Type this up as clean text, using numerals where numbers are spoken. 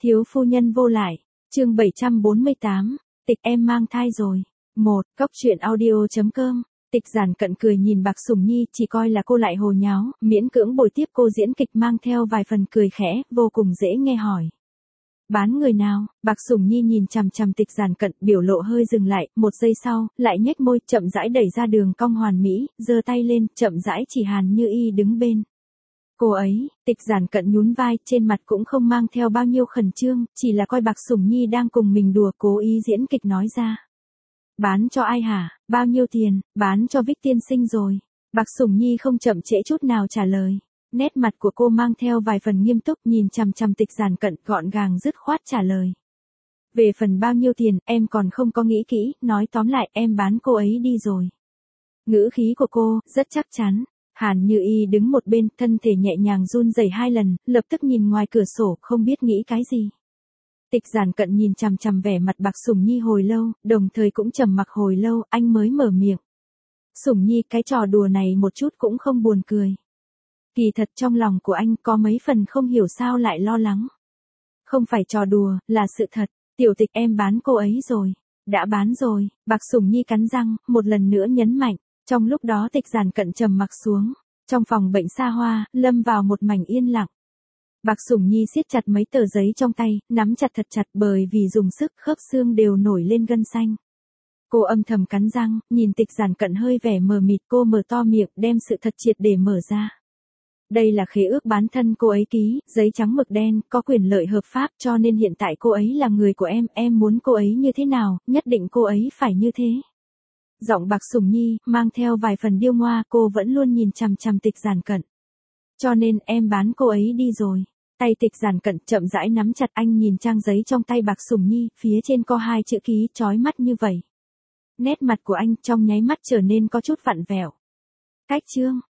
Thiếu phu nhân vô lại, chương 748, tịch em mang thai rồi. Cóc truyện audio.com. Tịch Giản Cận cười nhìn Bạc Sủng Nhi, chỉ coi là cô lại hồ nháo, miễn cưỡng bồi tiếp cô diễn kịch mang theo vài phần cười khẽ, vô cùng dễ nghe hỏi. Bán người nào? Bạc Sủng Nhi nhìn chằm chằm Tịch Giản Cận, biểu lộ hơi dừng lại, một giây sau, lại nhếch môi, chậm rãi đẩy ra đường cong hoàn mỹ, giơ tay lên, chậm rãi chỉ Hàn Như Y đứng bên. Cô ấy, Tịch Giản Cận nhún vai, trên mặt cũng không mang theo bao nhiêu khẩn trương, chỉ là coi Bạc Sủng Nhi đang cùng mình đùa, cố ý diễn kịch nói ra. Bán cho ai hả? Bao nhiêu tiền? Bán cho Vích tiên sinh rồi. Bạc Sủng Nhi không chậm trễ chút nào trả lời. Nét mặt của cô mang theo vài phần nghiêm túc, nhìn chằm chằm Tịch Giản Cận, gọn gàng dứt khoát trả lời. Về phần bao nhiêu tiền, em còn không có nghĩ kỹ, nói tóm lại, em bán cô ấy đi rồi. Ngữ khí của cô, rất chắc chắn. Hàn Như Y đứng một bên, thân thể nhẹ nhàng run rẩy 2 lần, lập tức nhìn ngoài cửa sổ, không biết nghĩ cái gì. Tịch Giản Cận nhìn chằm chằm vẻ mặt Bạc Sủng Nhi hồi lâu, đồng thời cũng trầm mặc hồi lâu, anh mới mở miệng. Sủng Nhi, cái trò đùa này một chút cũng không buồn cười. Kỳ thật trong lòng của anh có mấy phần không hiểu sao lại lo lắng. Không phải trò đùa, là sự thật. Tiểu Tịch, em bán cô ấy rồi. Đã bán rồi. Bạc Sủng Nhi cắn răng, một lần nữa nhấn mạnh. Trong lúc đó Tịch Giản Cận trầm mặc xuống. Trong phòng bệnh xa hoa, lâm vào một mảnh yên lặng. Bạc Sủng Nhi siết chặt mấy tờ giấy trong tay, nắm chặt thật chặt, bởi vì dùng sức khớp xương đều nổi lên gân xanh. Cô âm thầm cắn răng, nhìn Tịch Giản Cận hơi vẻ mờ mịt, cô mở to miệng, đem sự thật triệt để mở ra. Đây là khế ước bán thân cô ấy ký, giấy trắng mực đen, có quyền lợi hợp pháp, cho nên hiện tại cô ấy là người của em muốn cô ấy như thế nào, nhất định cô ấy phải như thế. Giọng Bạc Sủng Nhi mang theo vài phần điêu ngoa, cô vẫn luôn nhìn chằm chằm Tịch Giản Cận. Cho nên em bán cô ấy đi rồi. Tay Tịch Giản Cận chậm rãi nắm chặt, anh nhìn trang giấy trong tay Bạc Sủng Nhi, phía trên có 2 chữ ký chói mắt như vậy. Nét mặt của anh trong nháy mắt trở nên có chút vặn vẹo. Cách chương,